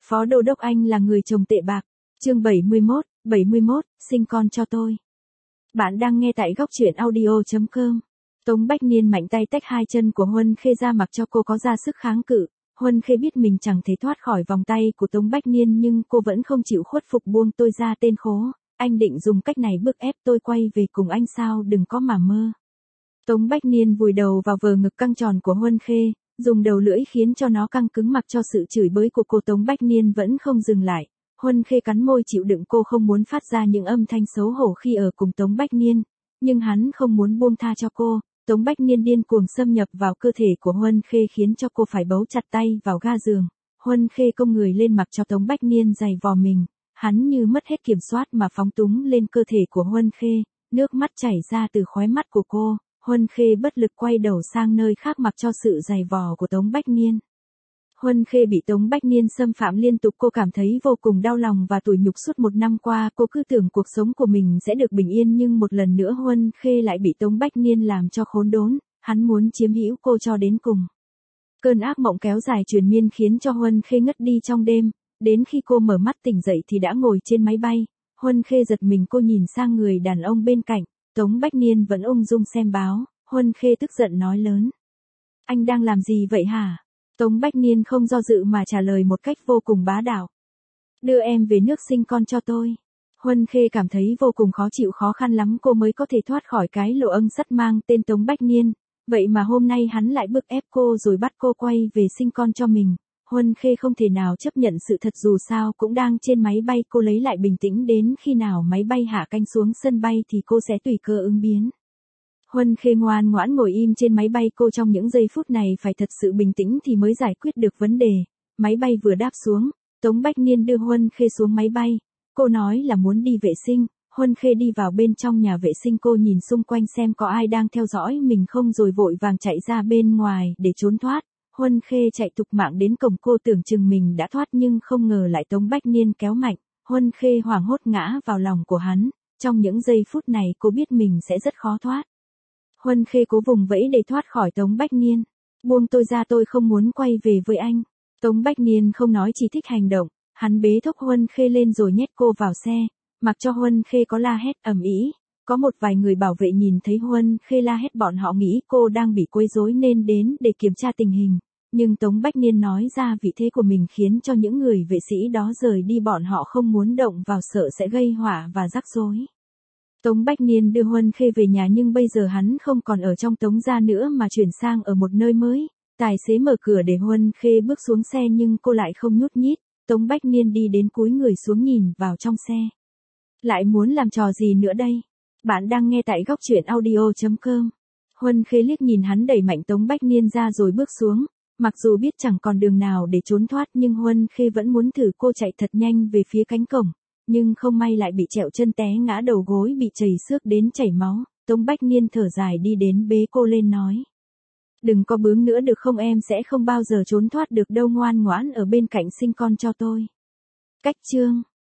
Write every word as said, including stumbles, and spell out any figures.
Phó Đô đốc Anh là người chồng tệ bạc. Chương bảy mươi mốt, bảy mươi mốt, sinh con cho tôi. Bạn đang nghe tại góc truyện audio chấm com. Tống Bách Niên mạnh tay tách hai chân của Huân Khê ra mặc cho cô có ra sức kháng cự. Huân Khê biết mình chẳng thể thoát khỏi vòng tay của Tống Bách Niên nhưng cô vẫn không chịu khuất phục buông tôi ra. Tên khố, anh định dùng cách này bức ép tôi quay về cùng anh sao? Đừng có mà mơ. Tống Bách Niên vùi đầu vào vờ ngực căng tròn của Huân Khê, dùng đầu lưỡi khiến cho nó căng cứng mặc cho sự chửi bới của cô. Tống Bách Niên vẫn không dừng lại. Huân Khê cắn môi chịu đựng, cô không muốn phát ra những âm thanh xấu hổ khi ở cùng Tống Bách Niên, nhưng hắn không muốn buông tha cho cô. Tống Bách Niên điên cuồng xâm nhập vào cơ thể của Huân Khê khiến cho cô phải bấu chặt tay vào ga giường. Huân Khê cong người lên mặc cho Tống Bách Niên giày vò mình, hắn như mất hết kiểm soát mà phóng túng lên cơ thể của Huân Khê, nước mắt chảy ra từ khóe mắt của cô. Huân Khê bất lực quay đầu sang nơi khác mặc cho sự giày vò của Tống Bách Niên. Huân Khê bị Tống Bách Niên xâm phạm liên tục, cô cảm thấy vô cùng đau lòng và tủi nhục. Suốt một năm qua cô cứ tưởng cuộc sống của mình sẽ được bình yên nhưng một lần nữa Huân Khê lại bị Tống Bách Niên làm cho khốn đốn, hắn muốn chiếm hữu cô cho đến cùng. Cơn ác mộng kéo dài triền miên khiến cho Huân Khê ngất đi trong đêm, đến khi cô mở mắt tỉnh dậy thì đã ngồi trên máy bay. Huân Khê giật mình, cô nhìn sang người đàn ông bên cạnh, Tống Bách Niên vẫn ung dung xem báo. Huân Khê tức giận nói lớn: "Anh đang làm gì vậy hả?" Tống Bách Niên không do dự mà trả lời một cách vô cùng bá đạo: "Đưa em về nước sinh con cho tôi." Huân Khê cảm thấy vô cùng khó chịu, khó khăn lắm cô mới có thể thoát khỏi cái lỗ âng sắt mang tên Tống Bách Niên, vậy mà hôm nay hắn lại bức ép cô rồi bắt cô quay về sinh con cho mình. Huân Khê không thể nào chấp nhận sự thật, dù sao cũng đang trên máy bay. Cô lấy lại bình tĩnh, đến khi nào máy bay hạ cánh xuống sân bay thì cô sẽ tùy cơ ứng biến. Huân Khê ngoan ngoãn ngồi im trên máy bay, cô trong những giây phút này phải thật sự bình tĩnh thì mới giải quyết được vấn đề. Máy bay vừa đáp xuống, Tống Bách Niên đưa Huân Khê xuống máy bay. Cô nói là muốn đi vệ sinh. Huân Khê đi vào bên trong nhà vệ sinh, cô nhìn xung quanh xem có ai đang theo dõi mình không rồi vội vàng chạy ra bên ngoài để trốn thoát. Huân Khê chạy thục mạng đến cổng, cô tưởng chừng mình đã thoát nhưng không ngờ lại Tống Bách Niên kéo mạnh. Huân Khê hoảng hốt ngã vào lòng của hắn. Trong những giây phút này cô biết mình sẽ rất khó thoát. Huân Khê cố vùng vẫy để thoát khỏi Tống Bách Niên. "Buông tôi ra, tôi không muốn quay về với anh." Tống Bách Niên không nói, chỉ thích hành động. Hắn bế thốc Huân Khê lên rồi nhét cô vào xe, mặc cho Huân Khê có la hét ầm ĩ. Có một vài người bảo vệ nhìn thấy Huân Khê la hét, bọn họ nghĩ cô đang bị quấy rối nên đến để kiểm tra tình hình. Nhưng Tống Bách Niên nói ra vị thế của mình khiến cho những người vệ sĩ đó rời đi, bọn họ không muốn động vào, sợ sẽ gây họa và rắc rối. Tống Bách Niên đưa Huân Khê về nhà nhưng bây giờ hắn không còn ở trong Tống gia nữa mà chuyển sang ở một nơi mới. Tài xế mở cửa để Huân Khê bước xuống xe nhưng cô lại không nhúc nhích. Tống Bách Niên đi đến cúi người xuống nhìn vào trong xe. "Lại muốn làm trò gì nữa đây?" Bạn đang nghe tại góc truyện audio chấm com. Huân Khê liếc nhìn hắn, đẩy mạnh Tống Bách Niên ra rồi bước xuống. Mặc dù biết chẳng còn đường nào để trốn thoát nhưng Huân Khê vẫn muốn thử. Cô chạy thật nhanh về phía cánh cổng, nhưng không may lại bị trẹo chân té ngã, đầu gối bị chảy xước đến chảy máu. Tống Bách Niên thở dài đi đến bế cô lên nói: "Đừng có bướng nữa được không, em sẽ không bao giờ trốn thoát được đâu, ngoan ngoãn ở bên cạnh sinh con cho tôi." Cách chương